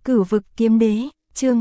Cửu vực kiếm đế, chương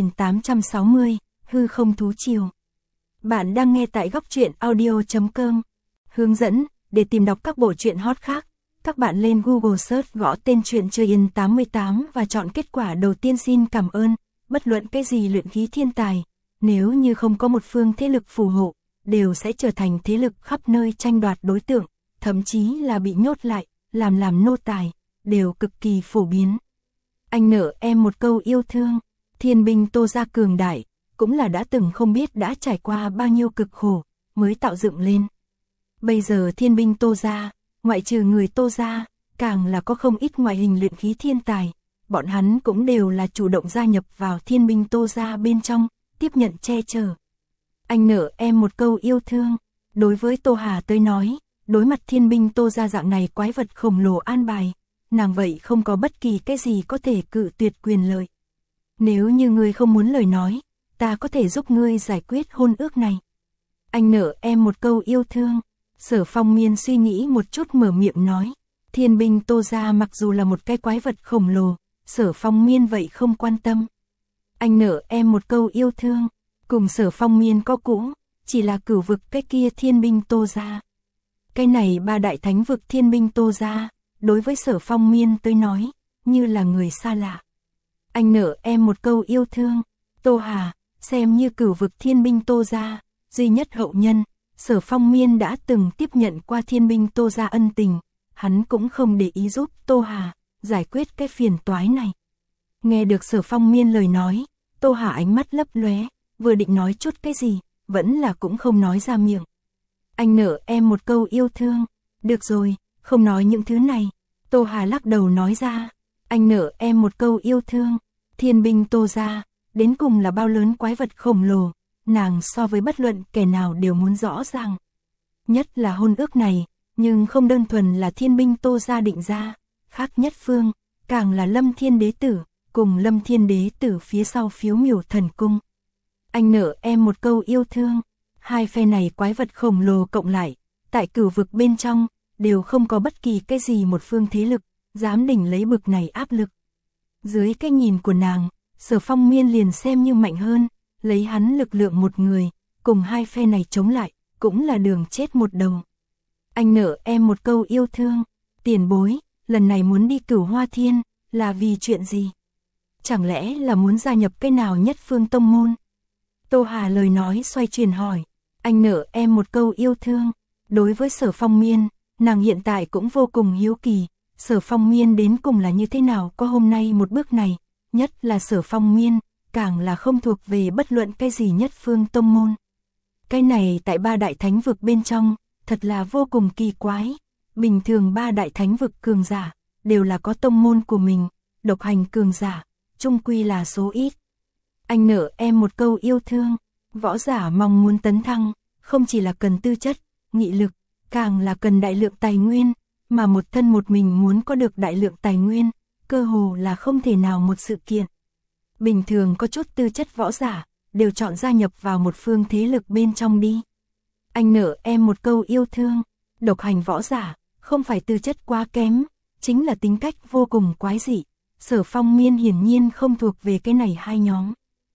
2860, hư không thú triều. Bạn đang nghe tại góc truyện audio.com. Hướng dẫn, để tìm đọc các bộ truyện hot khác, các bạn lên Google Search gõ tên truyện Chơi Yên 88 và chọn kết quả đầu tiên. Xin cảm ơn. Bất luận cái gì luyện khí thiên tài, nếu như không có một phương thế lực phù hộ, đều sẽ trở thành thế lực khắp nơi tranh đoạt đối tượng, thậm chí là bị nhốt lại, làm nô tài, đều cực kỳ phổ biến. Anh nợ em một câu yêu thương, thiên binh Tô gia cường đại, cũng là đã từng không biết đã trải qua bao nhiêu cực khổ, mới tạo dựng lên. Bây giờ thiên binh Tô gia, ngoại trừ người Tô gia, càng là có không ít ngoại hình luyện khí thiên tài, bọn hắn cũng đều là chủ động gia nhập vào thiên binh Tô gia bên trong, tiếp nhận che chở. Anh nợ em một câu yêu thương, đối với Tô Hà tới nói, đối mặt thiên binh Tô gia dạng này quái vật khổng lồ an bài, nàng vậy không có bất kỳ cái gì có thể cự tuyệt quyền lợi. Nếu như ngươi không muốn lời nói, ta có thể giúp ngươi giải quyết hôn ước này. Anh nợ em một câu yêu thương. Sở Phong Miên suy nghĩ một chút mở miệng nói, thiên binh Tô gia mặc dù là một cái quái vật khổng lồ, Sở Phong Miên vậy không quan tâm. Anh nợ em một câu yêu thương, cùng Sở Phong Miên có cũ, chỉ là cửu vực cái kia thiên binh Tô gia. Cái này ba đại thánh vực thiên binh Tô gia, đối với Sở Phong Miên tới nói, như là người xa lạ. Anh nợ em một câu yêu thương, Tô Hà, xem như cửu vực thiên binh Tô gia, duy nhất hậu nhân, Sở Phong Miên đã từng tiếp nhận qua thiên binh Tô gia ân tình, hắn cũng không để ý giúp Tô Hà giải quyết cái phiền toái này. Nghe được Sở Phong Miên lời nói, Tô Hà ánh mắt lấp lóe, vừa định nói chút cái gì, vẫn là cũng không nói ra miệng. Anh nợ em một câu yêu thương, được rồi, không nói những thứ này. Tô Hà lắc đầu nói ra, anh nợ em một câu yêu thương, thiên binh Tô gia, đến cùng là bao lớn quái vật khổng lồ, nàng so với bất luận kẻ nào đều muốn rõ ràng. Nhất là hôn ước này, nhưng không đơn thuần là thiên binh Tô gia định ra, khác nhất phương, càng là Lâm Thiên Đế Tử, cùng Lâm Thiên Đế Tử phía sau Phiếu Miểu Thần Cung. Anh nợ em một câu yêu thương, hai phe này quái vật khổng lồ cộng lại, tại cửu vực bên trong, đều không có bất kỳ cái gì một phương thế lực, dám đỉnh lấy bực này áp lực. Dưới cái nhìn của nàng, Sở Phong Miên liền xem như mạnh hơn, lấy hắn lực lượng một người, cùng hai phe này chống lại, cũng là đường chết một đầu. Anh nợ em một câu yêu thương, tiền bối, lần này muốn đi Cửu Hoa Thiên, là vì chuyện gì? Chẳng lẽ là muốn gia nhập cái nào nhất phương tông môn? Tô Hà lời nói xoay chuyển hỏi, anh nợ em một câu yêu thương, đối với Sở Phong Miên, nàng hiện tại cũng vô cùng hiếu kỳ, Sở Phong Miên đến cùng là như thế nào có hôm nay một bước này, nhất là Sở Phong Miên, càng là không thuộc về bất luận cái gì nhất phương tông môn. Cái này tại ba đại thánh vực bên trong, thật là vô cùng kỳ quái, bình thường ba đại thánh vực cường giả, đều là có tông môn của mình, độc hành cường giả, chung quy là số ít. Anh nợ em một câu yêu thương, võ giả mong muốn tấn thăng, không chỉ là cần tư chất, nghị lực, càng là cần đại lượng tài nguyên, mà một thân một mình muốn có được đại lượng tài nguyên, cơ hồ là không thể nào một sự kiện. Bình thường có chút tư chất võ giả, đều chọn gia nhập vào một phương thế lực bên trong đi. Anh nợ em một câu yêu thương, độc hành võ giả, không phải tư chất quá kém, chính là tính cách vô cùng quái dị. Sở Phong Miên hiển nhiên không thuộc về cái này hai nhóm.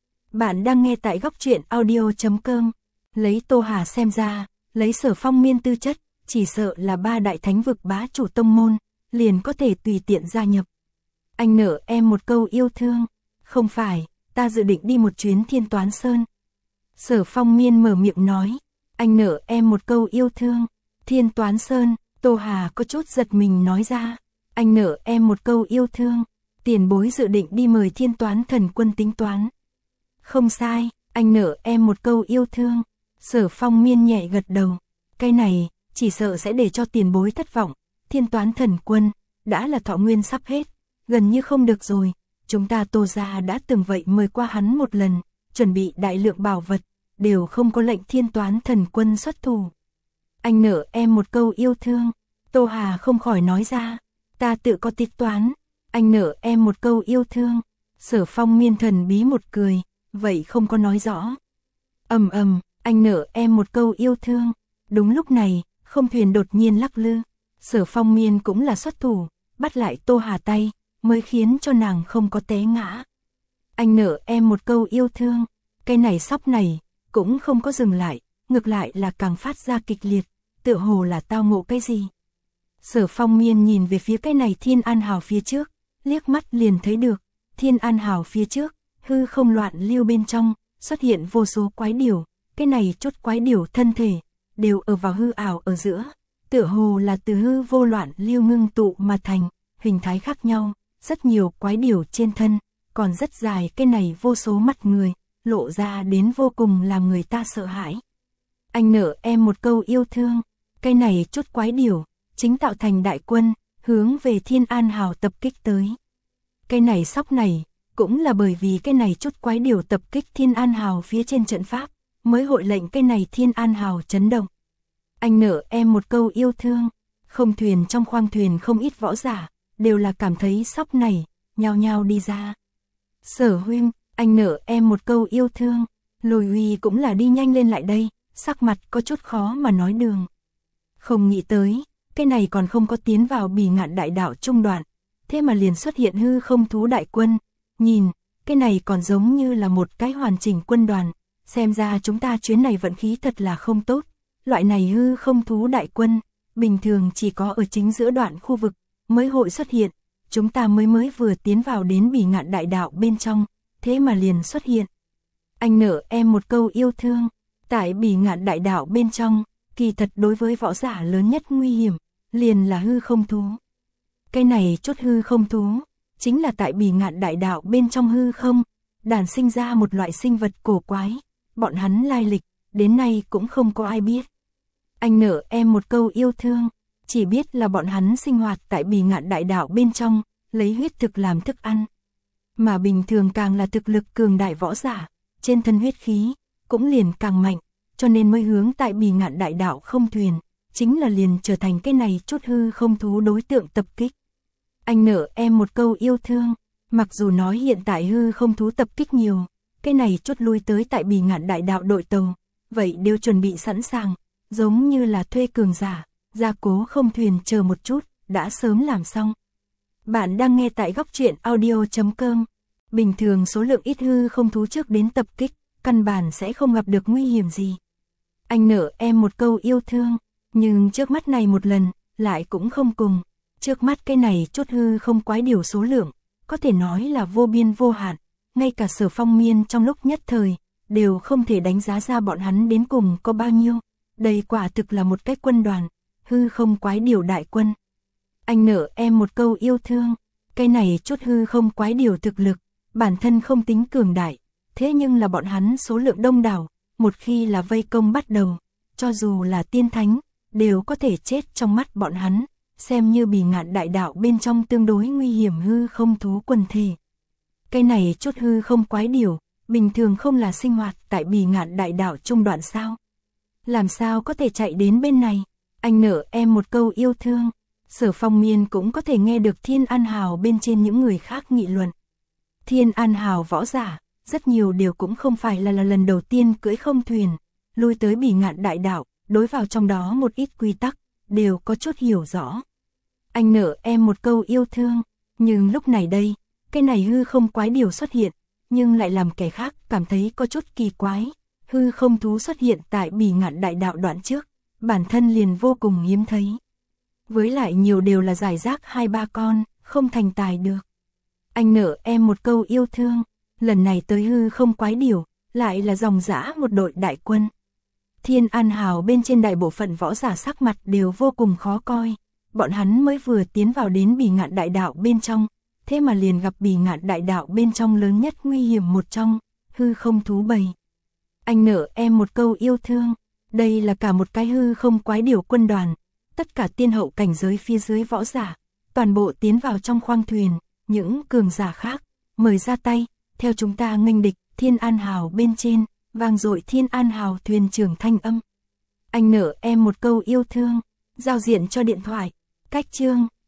Bạn đang nghe tại góc truyện audio.com. Lấy Tô Hà xem ra, lấy Sở Phong Miên tư chất, chỉ sợ là ba đại thánh vực bá chủ tông môn, liền có thể tùy tiện gia nhập. Anh nợ em một câu yêu thương, không phải, ta dự định đi một chuyến Thiên Toán Sơn. Sở Phong Miên mở miệng nói, anh nợ em một câu yêu thương, Thiên Toán Sơn. Tô Hà có chút giật mình nói ra, anh nợ em một câu yêu thương, tiền bối dự định đi mời Thiên Toán Thần Quân tính toán. Không sai, anh nợ em một câu yêu thương. Sở Phong Miên nhẹ gật đầu, cái này, chỉ sợ sẽ để cho tiền bối thất vọng, Thiên Toán Thần Quân, đã là thọ nguyên sắp hết, gần như không được rồi, chúng ta Tô gia đã từng vậy mời qua hắn một lần, chuẩn bị đại lượng bảo vật, đều không có lệnh Thiên Toán Thần Quân xuất thủ. Anh nợ em một câu yêu thương, Tô Hà không khỏi nói ra, ta tự có tính toán, anh nợ em một câu yêu thương. Sở Phong Miên thần bí một cười, vậy không có nói rõ. Anh nợ em một câu yêu thương. Đúng lúc này, không thuyền đột nhiên lắc lư, Sở Phong Miên cũng là xuất thủ, bắt lại Tô Hà tay, mới khiến cho nàng không có té ngã. Anh nợ em một câu yêu thương, cái này sóc này, cũng không có dừng lại, ngược lại là càng phát ra kịch liệt, tựa hồ là tao ngộ cái gì. Sở Phong Miên nhìn về phía cái này Thiên An Hào phía trước, liếc mắt liền thấy được, Thiên An Hào phía trước, hư không loạn lưu bên trong, xuất hiện vô số quái điểu, cái này chốt quái điểu thân thể, đều ở vào hư ảo ở giữa, tựa hồ là từ hư vô loạn lưu ngưng tụ mà thành, hình thái khác nhau, rất nhiều quái điểu trên thân, còn rất dài cái này vô số mắt người, lộ ra đến vô cùng làm người ta sợ hãi. Anh nợ em một câu yêu thương, cái này chốt quái điểu, chính tạo thành đại quân, hướng về Thiên An Hào tập kích tới. Cái này sóc này, cũng là bởi vì cái này chốt quái điểu tập kích Thiên An Hào phía trên trận pháp, mới hội lệnh cái này Thiên An Hào chấn động. Anh nợ em một câu yêu thương, không thuyền trong khoang thuyền không ít võ giả, đều là cảm thấy sóc này, nhao nhao đi ra. Sở huynh, anh nợ em một câu yêu thương, Lôi Uy cũng là đi nhanh lên lại đây, sắc mặt có chút khó mà nói đường. Không nghĩ tới, cái này còn không có tiến vào Bỉ Ngạn Đại Đạo trung đoạn, thế mà liền xuất hiện hư không thú đại quân, nhìn, cái này còn giống như là một cái hoàn chỉnh quân đoàn, xem ra chúng ta chuyến này vận khí thật là không tốt, loại này hư không thú đại quân, bình thường chỉ có ở chính giữa đoạn khu vực, mới hội xuất hiện, chúng ta mới vừa tiến vào đến Bỉ Ngạn Đại Đạo bên trong, thế mà liền xuất hiện. Anh nợ em một câu yêu thương, tại Bỉ Ngạn Đại Đạo bên trong, kỳ thật đối với võ giả lớn nhất nguy hiểm, liền là hư không thú. Cái này chốt hư không thú, chính là tại Bỉ Ngạn Đại Đạo bên trong hư không, đản sinh ra một loại sinh vật cổ quái, bọn hắn lai lịch, đến nay cũng không có ai biết. Anh nợ em một câu yêu thương, chỉ biết là bọn hắn sinh hoạt tại Bỉ Ngạn Đại Đạo bên trong, lấy huyết thực làm thức ăn. Mà bình thường càng là thực lực cường đại võ giả, trên thân huyết khí, cũng liền càng mạnh, cho nên mới hướng tại Bỉ Ngạn Đại Đạo không thuyền, chính là liền trở thành cái này chốt hư không thú đối tượng tập kích. Anh nợ em một câu yêu thương, mặc dù nói hiện tại hư không thú tập kích nhiều, cái này chốt lui tới tại Bỉ Ngạn Đại Đạo đội tàu, vậy đều chuẩn bị sẵn sàng, giống như là thuê cường giả, gia cố không thuyền chờ một chút, đã sớm làm xong. Bạn đang nghe tại góc truyện audio.com. Bình thường số lượng ít hư không thú trước đến tập kích, căn bản sẽ không gặp được nguy hiểm gì. Anh nợ em một câu yêu thương, nhưng trước mắt này một lần, lại cũng không cùng. Trước mắt cái này chốt hư không quái điều số lượng, có thể nói là vô biên vô hạn, ngay cả Sở Phong Miên trong lúc nhất thời, đều không thể đánh giá ra bọn hắn đến cùng có bao nhiêu. Đây quả thực là một cái quân đoàn, hư không quái điều đại quân. Anh nợ em một câu yêu thương, cái này chốt hư không quái điều thực lực, bản thân không tính cường đại, thế nhưng là bọn hắn số lượng đông đảo, một khi là vây công bắt đầu, cho dù là tiên thánh, đều có thể chết trong mắt bọn hắn, xem như Bỉ Ngạn Đại Đạo bên trong tương đối nguy hiểm hư không thú quần thể. Cái này chốt hư không quái điều, bình thường không là sinh hoạt tại Bỉ Ngạn Đại Đạo trung đoạn sao? Làm sao có thể chạy đến bên này? Anh nợ em một câu yêu thương. Sở Phong Miên cũng có thể nghe được Thiên An Hào bên trên những người khác nghị luận. Thiên An Hào võ giả, rất nhiều điều cũng không phải là lần đầu tiên cưỡi không thuyền, lui tới Bỉ Ngạn Đại Đạo, đối vào trong đó một ít quy tắc, đều có chút hiểu rõ. Anh nợ em một câu yêu thương, nhưng lúc này đây, cái này hư không quái điều xuất hiện, nhưng lại làm kẻ khác cảm thấy có chút kỳ quái. Hư không thú xuất hiện tại Bỉ Ngạn Đại Đạo đoạn trước, bản thân liền vô cùng hiếm thấy. Với lại nhiều đều là giải rác 2-3 con, không thành tài được. Anh nợ em một câu yêu thương, lần này tới hư không quái điều, lại là dòng dã một đội đại quân. Thiên An Hào bên trên đại bộ phận võ giả sắc mặt đều vô cùng khó coi, bọn hắn mới vừa tiến vào đến Bỉ Ngạn Đại Đạo bên trong, thế mà liền gặp Bỉ Ngạn Đại Đạo bên trong lớn nhất nguy hiểm một trong, hư không thú bầy. Anh nợ em một câu yêu thương, đây là cả một cái hư không quái điều quân đoàn, tất cả tiên hậu cảnh giới phía dưới võ giả, toàn bộ tiến vào trong khoang thuyền, những cường giả khác, mời ra tay, theo chúng ta nghênh địch. Thiên An Hào bên trên, vang dội Thiên An Hào thuyền trưởng thanh âm. Anh nợ em một câu yêu thương, giao diện cho điện thoại, cách chương.